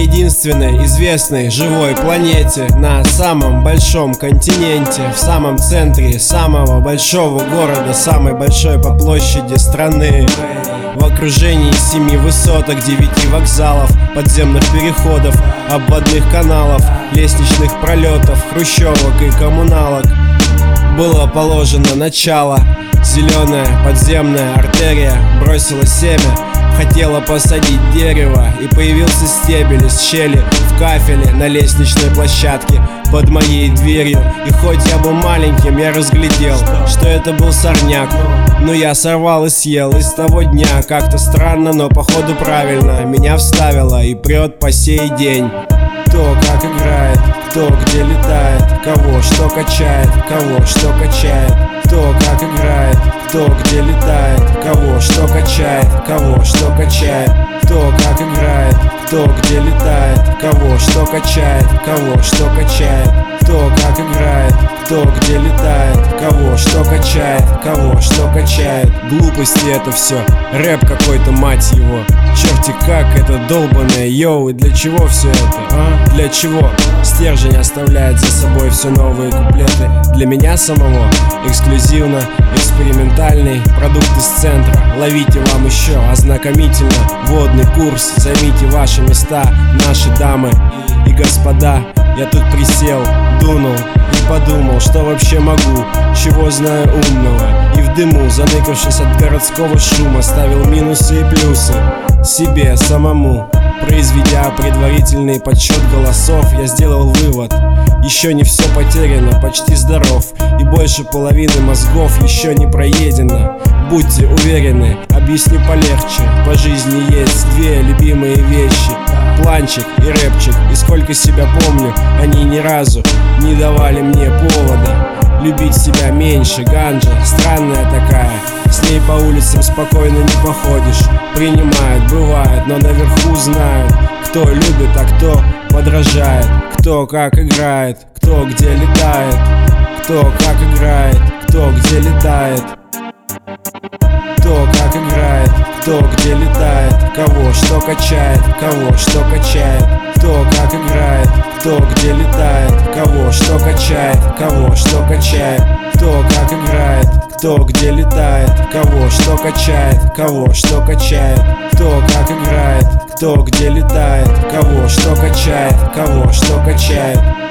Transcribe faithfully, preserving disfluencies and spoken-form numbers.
единственной известной живой планете, на самом большом континенте, в самом центре самого большого города, самой большой по площади страны. В окружении семи высоток, девяти вокзалов, подземных переходов, обводных каналов, лестничных пролетов, хрущевок и коммуналок было положено начало. Зеленая подземная артерия бросила семя, хотела посадить дерево, и появился стебель из щели в кафеле на лестничной площадке под моей дверью. И хоть я был маленьким, я разглядел, что это был сорняк, но я сорвал и съел. И с того дня как-то странно, но походу правильно меня вставило и прет по сей день. Кто как играет, кто где летает, кого что качает, кого что качает. Кто как играет, кто где летает, кого что качает, кого что качает. Кто как играет, кто где летает, кого что качает, кого что качает. Кто как играет, кто где летает, кого что качает, кого что качает. Глупости это все, рэп какой-то, мать его. Черти как это долбаное, йоу, и для чего все это, а? Для чего? Стержень оставляет за собой все новые куплеты. Для меня самого эксклюзивно, экспериментальный продукт из центра. Ловите вам еще ознакомительно водный курс. Займите ваши места, наши дамы и господа. Я тут присел, дунул и подумал, что вообще могу, чего знаю умного. И в дыму, заныкавшись от городского шума, ставил минусы и плюсы себе самому. Произведя предварительный подсчет голосов, я сделал вывод: еще не все потеряно, почти здоров, и больше половины мозгов еще не проедено. Будьте уверены, объясню полегче. По жизни есть две любимые вещи: планчик и рэпчик. И сколько себя помню, они ни разу не давали мне повода любить себя меньше. Ганджа странная такая, с ней по улицам спокойно не походишь. Принимают, бывает, но наверху знают, кто любит, а кто подражает. Кто как играет, кто где летает. Кто как играет, кто где летает. Кто как играет, кто где летает, кого что качает, кого что качает. Кто как играет, кто где летает, кого что качает, кого что качает. Кто как играет, кто где летает, кого что качает, кого что качает. Кто как играет, кто где летает, кого что качает, кого что качает.